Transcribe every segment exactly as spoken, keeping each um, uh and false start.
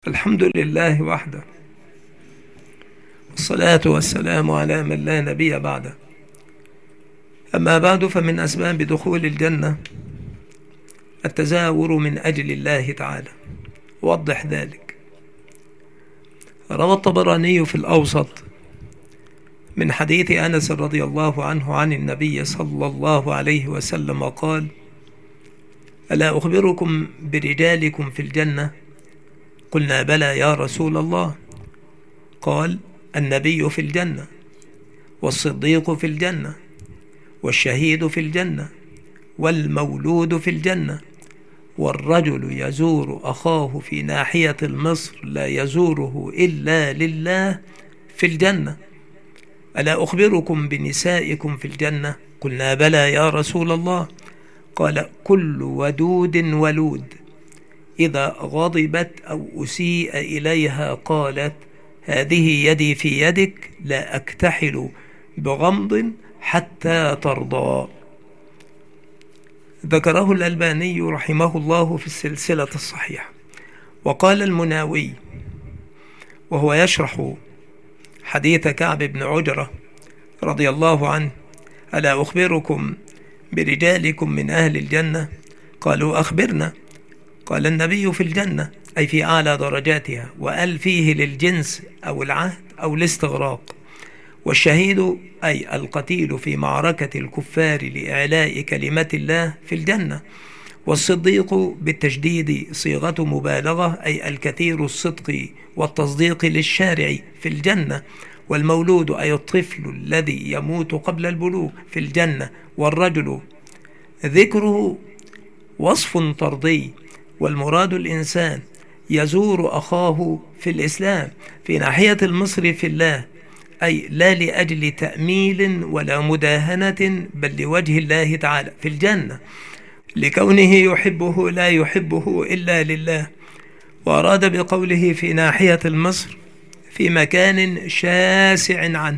الحمد لله وحده، والصلاة والسلام على من لا نبي بعده. أما بعد، فمن أسباب دخول الجنة التزاور من أجل الله تعالى. وضح ذلك. روى الطبراني في الأوسط من حديث أنس رضي الله عنه عن النبي صلى الله عليه وسلم قال: ألا أخبركم برجالكم في الجنة؟ قلنا: بلى يا رسول الله. قال: النبي في الجنة، والصديق في الجنة، والشهيد في الجنة، والمولود في الجنة، والرجل يزور أخاه في ناحية المصر لا يزوره إلا لله في الجنة. ألا أخبركم بنسائكم في الجنة؟ قلنا: بلى يا رسول الله. قال: كل ودود ولود إذا غضبت أو أسيء إليها قالت: هذه يدي في يدك، لا أكتحل بغمض حتى ترضى. ذكره الألباني رحمه الله في السلسلة الصحيحة. وقال المناوي وهو يشرح حديث كعب بن عجرة رضي الله عنه: ألا أخبركم برجالكم من أهل الجنة؟ قالوا: أخبرنا. قال: النبي في الجنة، أي في أعلى درجاتها، وقال فيه للجنس أو العهد أو الاستغراق. والشهيد أي القتيل في معركة الكفار لإعلاء كلمة الله في الجنة. والصديق بالتشديد صيغة مبالغة، أي الكثير الصدق والتصديق للشارع في الجنة. والمولود أي الطفل الذي يموت قبل البلوغ في الجنة. والرجل ذكره وصف طردي، والمراد الإنسان يزور أخاه في الإسلام في ناحية المصر في الله، أي لا لأجل تأميل ولا مداهنة، بل لوجه الله تعالى في الجنة، لكونه يحبه لا يحبه إلا لله. وأراد بقوله في ناحية المصر في مكان شاسع عنه.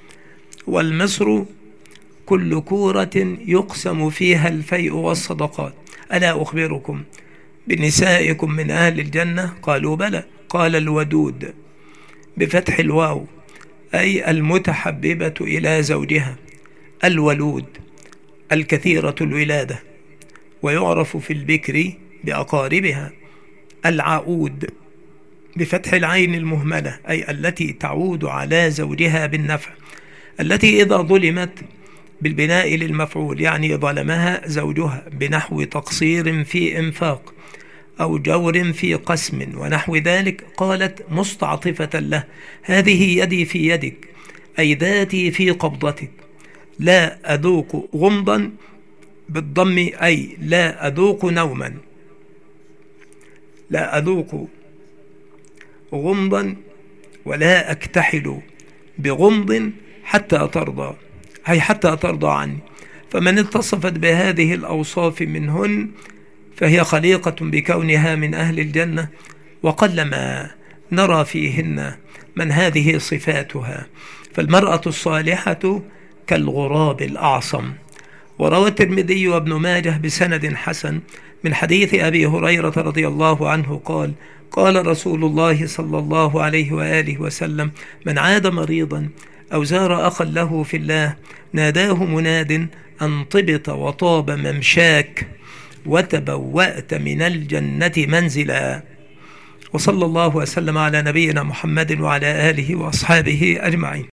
والمصر كل كورة يقسم فيها الفيء والصدقات. ألا أخبركم بنسائكم من أهل الجنة؟ قالوا: بلى. قال: الودود بفتح الواو، أي المتحببة إلى زوجها. الولود الكثيرة الولادة، ويعرف في البكر بأقاربها. العؤود بفتح العين المهملة، أي التي تعود على زوجها بالنفع، التي إذا ظلمت بالبناء للمفعول، يعني ظلمها زوجها بنحو تقصير في إنفاق أو جور في قسم ونحو ذلك، قالت مستعطفة له: هذه يدي في يدك، أي ذاتي في قبضتك، لا أذوق غمضا بالضم، أي لا أذوق نوما، لا أذوق غمضا ولا أكتحل بغمض حتى ترضى، أي حتى ترضى عني. فمن اتصفت بهذه الأوصاف منهن فهي خليقة بكونها من أهل الجنة، وقلما نرى فيهن من هذه صفاتها. فالمرأة الصالحة كالغراب الأعصم. وروى الترمذي وابن ماجه بسند حسن من حديث أبي هريرة رضي الله عنه قال: قال رسول الله صلى الله عليه وآله وسلم: من عاد مريضا أو زار أخا له في الله ناداه مناد أن طبت وطاب ممشاك وتبوأت من الجنة منزلا. وصلى الله وسلم على نبينا محمد وعلى آله وأصحابه أجمعين.